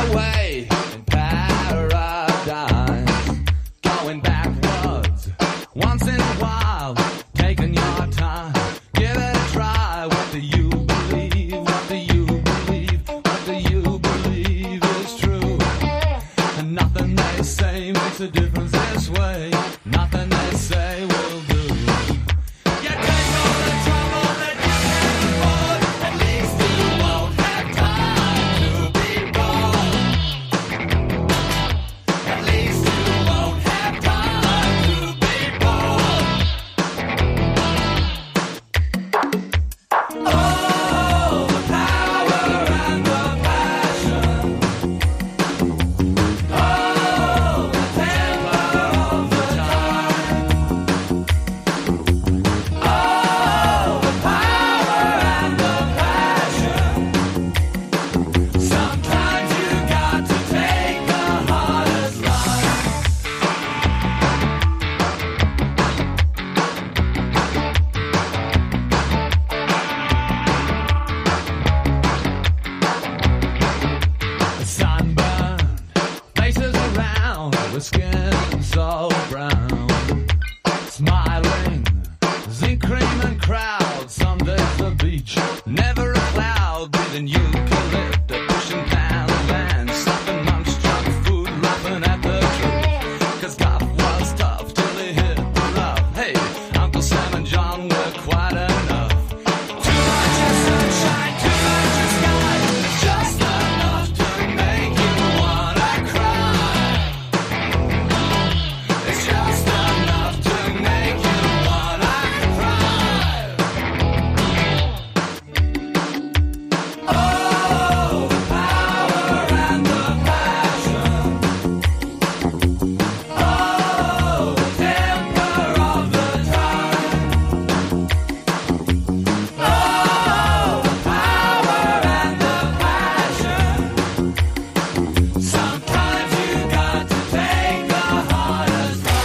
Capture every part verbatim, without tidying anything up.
away in paradise, going backwards once in a while, taking your time, give it a try. What do you believe? What do you believe? What do you believe is true? And nothing they say makes a difference this way. Nothing they say will do. You take all the trouble that you can afford. At least you won't have time to be bored. At least you won't have time to be bored. Oh, the power and the passion. Oh, the temper of the time. Oh, the power and the passion. Sometimes you got to take the hardest line. Sunburned faces around with skin so brown, smiling, zinc cream and crowd. Some days the beach, never a cloud. Breathing eucalyptus, pushing pound and stuffing monks, junk food, laughing at the truth. Cause God was tough till he hit the rough. Hey, Uncle Sam and John were quite enough. Too much of sunshine, too much of sky, just enough to make you wanna cry. It's just enough to make you wanna cry. Oh, the power and the passion. Oh, the temper of the time. Oh, the power and the passion. Sometimes you got to take the hardest line.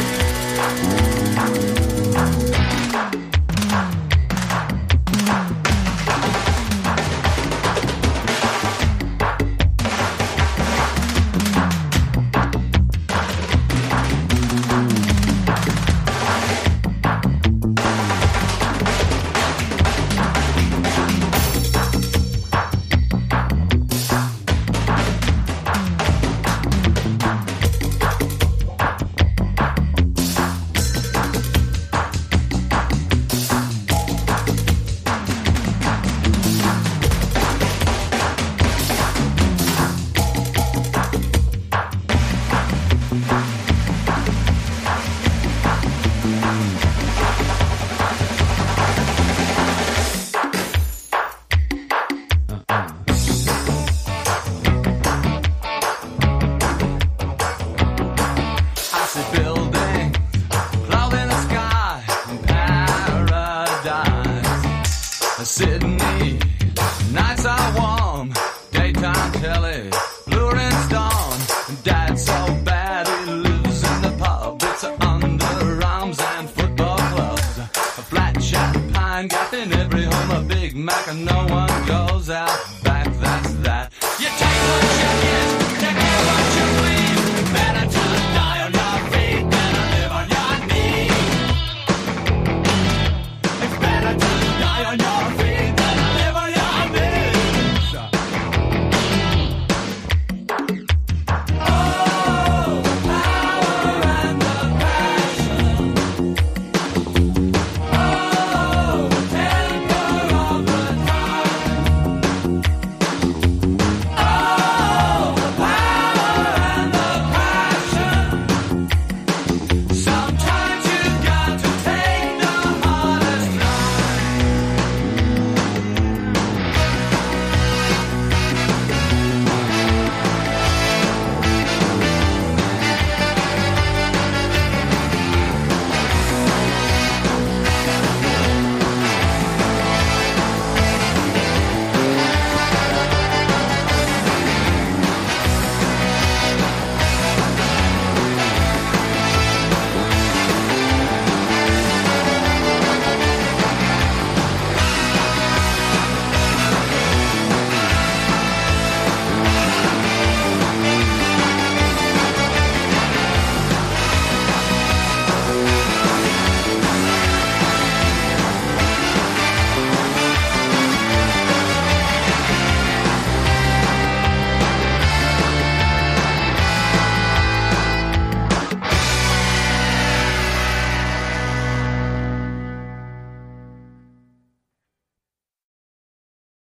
I see buildings, cloud in the sky, in paradise. Sydney, nights are warm, daytime telly, luring storm. Dad's so bad he lives in the pub. It's underarms and football clubs. A flat champagne got in every home, a Big Mac and no one goes.